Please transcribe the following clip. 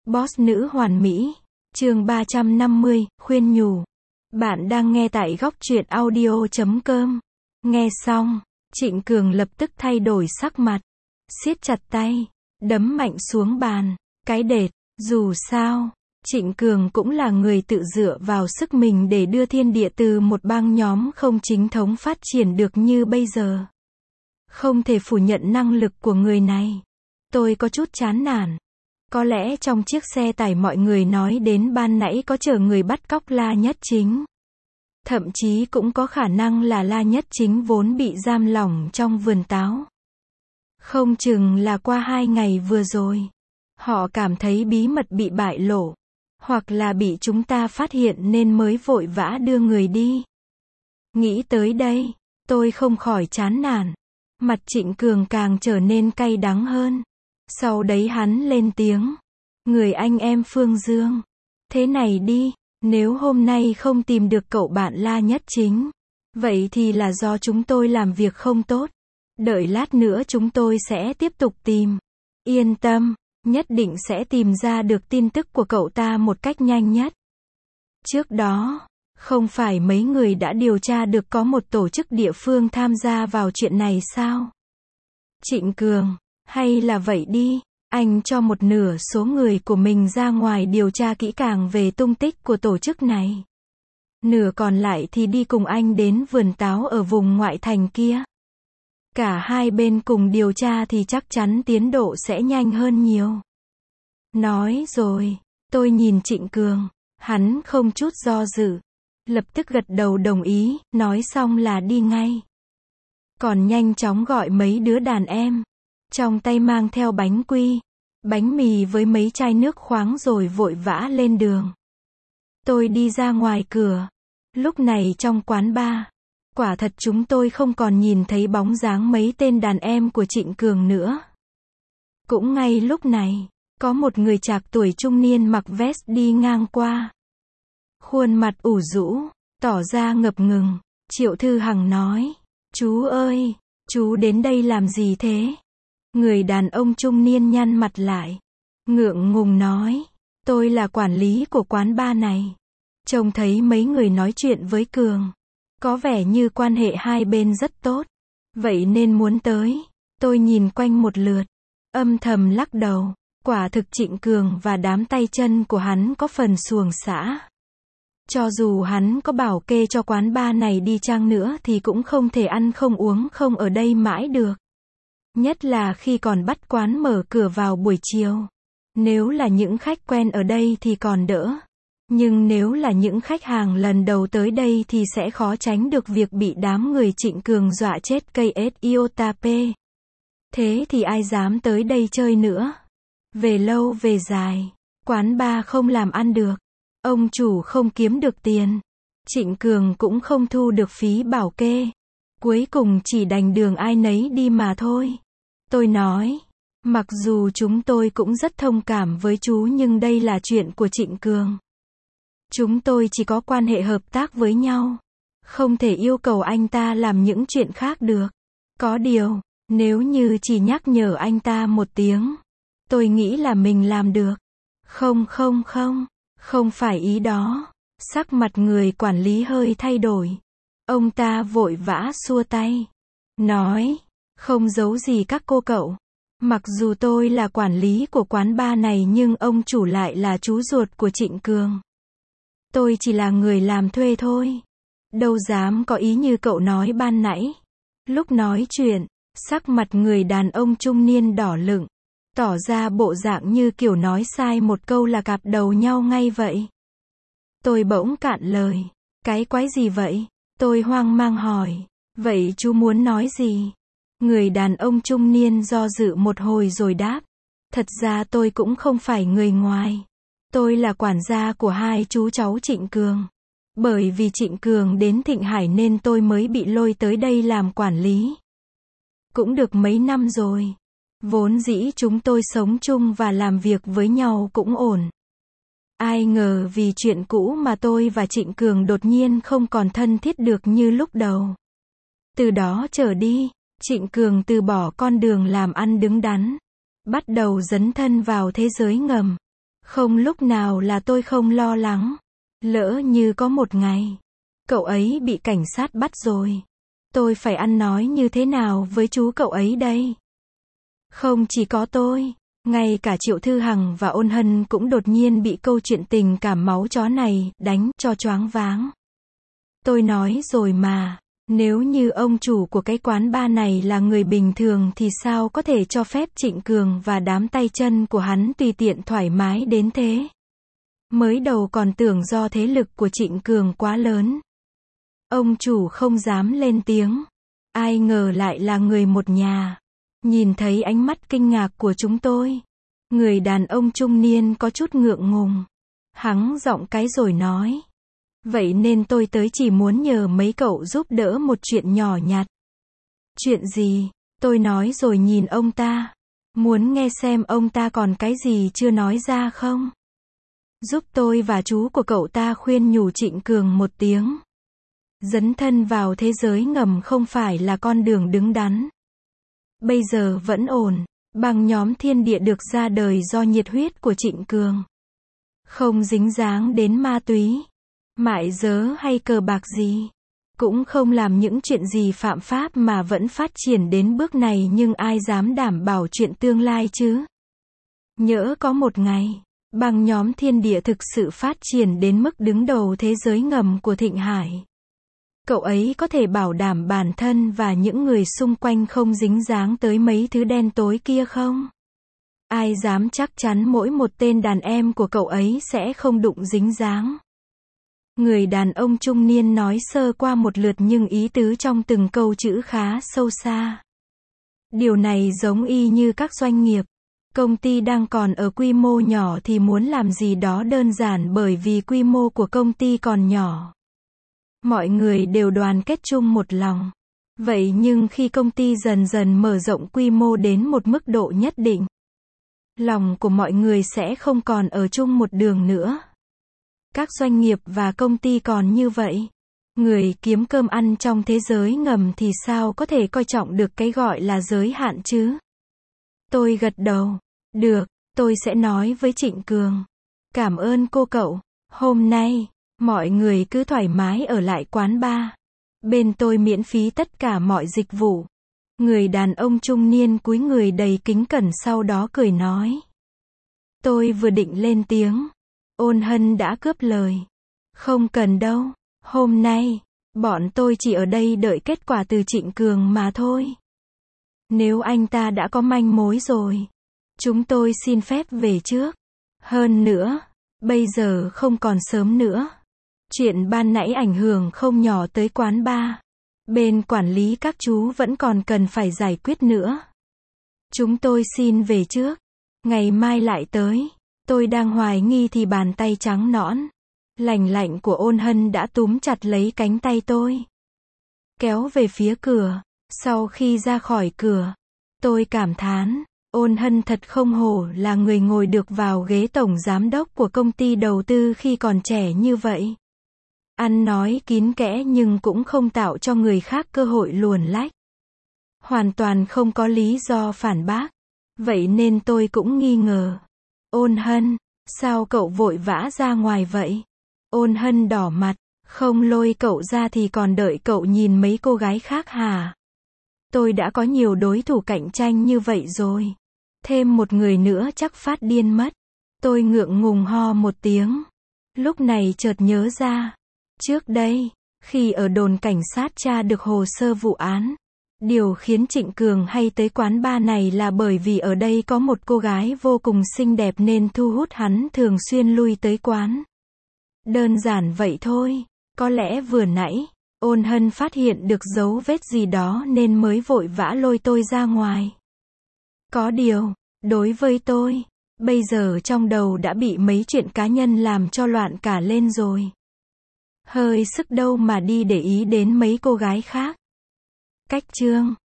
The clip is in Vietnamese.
Boss nữ hoàn mỹ. Chương 350, khuyên nhủ. Bạn đang nghe tại góc truyện audio.com. Nghe xong, Trịnh Cường lập tức thay đổi sắc mặt, siết chặt tay, đấm mạnh xuống bàn. Cái đệt, dù sao, Trịnh Cường cũng là người tự dựa vào sức mình để đưa thiên địa từ một bang nhóm không chính thống phát triển được như bây giờ. Không thể phủ nhận năng lực của người này. Tôi có chút chán nản. Có lẽ trong chiếc xe tải mọi người nói đến ban nãy có chở người bắt cóc La Nhất Chính. Thậm chí cũng có khả năng là La Nhất Chính vốn bị giam lỏng trong vườn táo. Không chừng là qua 2 ngày vừa rồi, họ cảm thấy bí mật bị bại lộ, hoặc là bị chúng ta phát hiện nên mới vội vã đưa người đi. Nghĩ tới đây, tôi không khỏi chán nản. Mặt Trịnh Cường càng trở nên cay đắng hơn. Sau đấy hắn lên tiếng. Người anh em Phương Dương. Thế này đi, nếu hôm nay không tìm được cậu bạn La Nhất Chính, vậy thì là do chúng tôi làm việc không tốt. Đợi lát nữa chúng tôi sẽ tiếp tục tìm. Yên tâm, nhất định sẽ tìm ra được tin tức của cậu ta một cách nhanh nhất. Trước đó, không phải mấy người đã điều tra được có một tổ chức địa phương tham gia vào chuyện này sao? Trịnh Cường, hay là vậy đi, anh cho một nửa số người của mình ra ngoài điều tra kỹ càng về tung tích của tổ chức này. Nửa còn lại thì đi cùng anh đến vườn táo ở vùng ngoại thành kia. Cả hai bên cùng điều tra thì chắc chắn tiến độ sẽ nhanh hơn nhiều. Nói rồi, tôi nhìn Trịnh Cường, hắn không chút do dự, lập tức gật đầu đồng ý, nói xong là đi ngay. Còn nhanh chóng gọi mấy đứa đàn em, trong tay mang theo bánh quy, bánh mì với mấy chai nước khoáng rồi vội vã lên đường. Tôi đi ra ngoài cửa. Lúc này trong quán bar, quả thật chúng tôi không còn nhìn thấy bóng dáng mấy tên đàn em của Trịnh Cường nữa. Cũng ngay lúc này, có một người trạc tuổi trung niên mặc vest đi ngang qua. Khuôn mặt ủ rũ, tỏ ra ngập ngừng. Triệu Thư Hằng nói, chú ơi, chú đến đây làm gì thế? Người đàn ông trung niên nhăn mặt lại, ngượng ngùng nói, tôi là quản lý của quán bar này. Trông thấy mấy người nói chuyện với Cường, có vẻ như quan hệ hai bên rất tốt, vậy nên muốn tới. Tôi nhìn quanh một lượt, âm thầm lắc đầu, quả thực Trịnh Cường và đám tay chân của hắn có phần xuồng xã. Cho dù hắn có bảo kê cho quán bar này đi chăng nữa thì cũng không thể ăn không uống không ở đây mãi được. Nhất là khi còn bắt quán mở cửa vào buổi chiều. Nếu là những khách quen ở đây thì còn đỡ. Nhưng nếu là những khách hàng lần đầu tới đây thì sẽ khó tránh được việc bị đám người Trịnh Cường dọa chết cây iotap. Thế thì ai dám tới đây chơi nữa. Về lâu về dài, quán bar không làm ăn được. Ông chủ không kiếm được tiền. Trịnh Cường cũng không thu được phí bảo kê. Cuối cùng chỉ đành đường ai nấy đi mà thôi. Tôi nói, mặc dù chúng tôi cũng rất thông cảm với chú nhưng đây là chuyện của Trịnh Cường. Chúng tôi chỉ có quan hệ hợp tác với nhau. Không thể yêu cầu anh ta làm những chuyện khác được. Có điều, nếu như chỉ nhắc nhở anh ta một tiếng, tôi nghĩ là mình làm được. Không phải ý đó. Sắc mặt người quản lý hơi thay đổi. Ông ta vội vã xua tay. Nói, không giấu gì các cô cậu. Mặc dù tôi là quản lý của quán bar này nhưng ông chủ lại là chú ruột của Trịnh Cường. Tôi chỉ là người làm thuê thôi. Đâu dám có ý như cậu nói ban nãy. Lúc nói chuyện, sắc mặt người đàn ông trung niên đỏ lựng, tỏ ra bộ dạng như kiểu nói sai một câu là cạp đầu nhau ngay vậy. Tôi bỗng cạn lời. Cái quái gì vậy? Tôi hoang mang hỏi. Vậy chú muốn nói gì? Người đàn ông trung niên do dự một hồi rồi đáp. Thật ra tôi cũng không phải người ngoài. Tôi là quản gia của hai chú cháu Trịnh Cường. Bởi vì Trịnh Cường đến Thịnh Hải nên tôi mới bị lôi tới đây làm quản lý. Cũng được mấy năm rồi. Vốn dĩ chúng tôi sống chung và làm việc với nhau cũng ổn. Ai ngờ vì chuyện cũ mà tôi và Trịnh Cường đột nhiên không còn thân thiết được như lúc đầu. Từ đó trở đi, Trịnh Cường từ bỏ con đường làm ăn đứng đắn, bắt đầu dấn thân vào thế giới ngầm. Không lúc nào là tôi không lo lắng. Lỡ như có một ngày, cậu ấy bị cảnh sát bắt rồi. Tôi phải ăn nói như thế nào với chú cậu ấy đây? Không chỉ có tôi, ngay cả Triệu Thư Hằng và Ôn Hân cũng đột nhiên bị câu chuyện tình cảm máu chó này đánh cho choáng váng. Tôi nói rồi mà, nếu như ông chủ của cái quán bar này là người bình thường thì sao có thể cho phép Trịnh Cường và đám tay chân của hắn tùy tiện thoải mái đến thế? Mới đầu còn tưởng do thế lực của Trịnh Cường quá lớn. Ông chủ không dám lên tiếng. Ai ngờ lại là người một nhà. Nhìn thấy ánh mắt kinh ngạc của chúng tôi, người đàn ông trung niên có chút ngượng ngùng. Hắng giọng cái rồi nói. Vậy nên tôi tới chỉ muốn nhờ mấy cậu giúp đỡ một chuyện nhỏ nhặt. Chuyện gì? Tôi nói rồi nhìn ông ta. Muốn nghe xem ông ta còn cái gì chưa nói ra không? Giúp tôi và chú của cậu ta khuyên nhủ Trịnh Cường một tiếng. Dấn thân vào thế giới ngầm không phải là con đường đứng đắn. Bây giờ vẫn ổn. Băng nhóm Thiên Địa được ra đời do nhiệt huyết của Trịnh Cường. Không dính dáng đến ma túy, mại dớ hay cờ bạc gì. Cũng không làm những chuyện gì phạm pháp mà vẫn phát triển đến bước này, nhưng ai dám đảm bảo chuyện tương lai chứ? Nhỡ có một ngày, băng nhóm Thiên Địa thực sự phát triển đến mức đứng đầu thế giới ngầm của Thịnh Hải. Cậu ấy có thể bảo đảm bản thân và những người xung quanh không dính dáng tới mấy thứ đen tối kia không? Ai dám chắc chắn mỗi một tên đàn em của cậu ấy sẽ không đụng dính dáng? Người đàn ông trung niên nói sơ qua một lượt nhưng ý tứ trong từng câu chữ khá sâu xa. Điều này giống y như các doanh nghiệp. Công ty đang còn ở quy mô nhỏ thì muốn làm gì đó đơn giản bởi vì quy mô của công ty còn nhỏ. Mọi người đều đoàn kết chung một lòng. Vậy nhưng khi công ty dần dần mở rộng quy mô đến một mức độ nhất định, lòng của mọi người sẽ không còn ở chung một đường nữa. Các doanh nghiệp và công ty còn như vậy. Người kiếm cơm ăn trong thế giới ngầm thì sao có thể coi trọng được cái gọi là giới hạn chứ? Tôi gật đầu. Được, tôi sẽ nói với Trịnh Cường. Cảm ơn cô cậu. Hôm nay, mọi người cứ thoải mái ở lại quán bar. Bên tôi miễn phí tất cả mọi dịch vụ. Người đàn ông trung niên cúi người đầy kính cẩn sau đó cười nói. Tôi vừa định lên tiếng. Ôn Hân đã cướp lời. Không cần đâu. Hôm nay, bọn tôi chỉ ở đây đợi kết quả từ Trịnh Cường mà thôi. Nếu anh ta đã có manh mối rồi, chúng tôi xin phép về trước. Hơn nữa, bây giờ không còn sớm nữa. Chuyện ban nãy ảnh hưởng không nhỏ tới quán bar. Bên quản lý các chú vẫn còn cần phải giải quyết nữa. Chúng tôi xin về trước. Ngày mai lại tới. Tôi đang hoài nghi thì bàn tay trắng nõn, lành lạnh của Ôn Hân đã túm chặt lấy cánh tay tôi. Kéo về phía cửa. Sau khi ra khỏi cửa, tôi cảm thán. Ôn Hân thật không hổ là người ngồi được vào ghế tổng giám đốc của công ty đầu tư khi còn trẻ như vậy. Ăn nói kín kẽ nhưng cũng không tạo cho người khác cơ hội luồn lách. Hoàn toàn không có lý do phản bác. Vậy nên tôi cũng nghi ngờ. Ôn Hân, sao cậu vội vã ra ngoài vậy? Ôn Hân đỏ mặt. Không lôi cậu ra thì còn đợi cậu nhìn mấy cô gái khác hả? Tôi đã có nhiều đối thủ cạnh tranh như vậy rồi. Thêm một người nữa chắc phát điên mất. Tôi ngượng ngùng ho một tiếng. Lúc này chợt nhớ ra. Trước đây, khi ở đồn cảnh sát tra được hồ sơ vụ án, điều khiến Trịnh Cường hay tới quán bar này là bởi vì ở đây có một cô gái vô cùng xinh đẹp nên thu hút hắn thường xuyên lui tới quán. Đơn giản vậy thôi. Có lẽ vừa nãy, Ôn Hân phát hiện được dấu vết gì đó nên mới vội vã lôi tôi ra ngoài. Có điều, đối với tôi, bây giờ trong đầu đã bị mấy chuyện cá nhân làm cho loạn cả lên rồi. Hơi sức đâu mà đi để ý đến mấy cô gái khác. Cách chương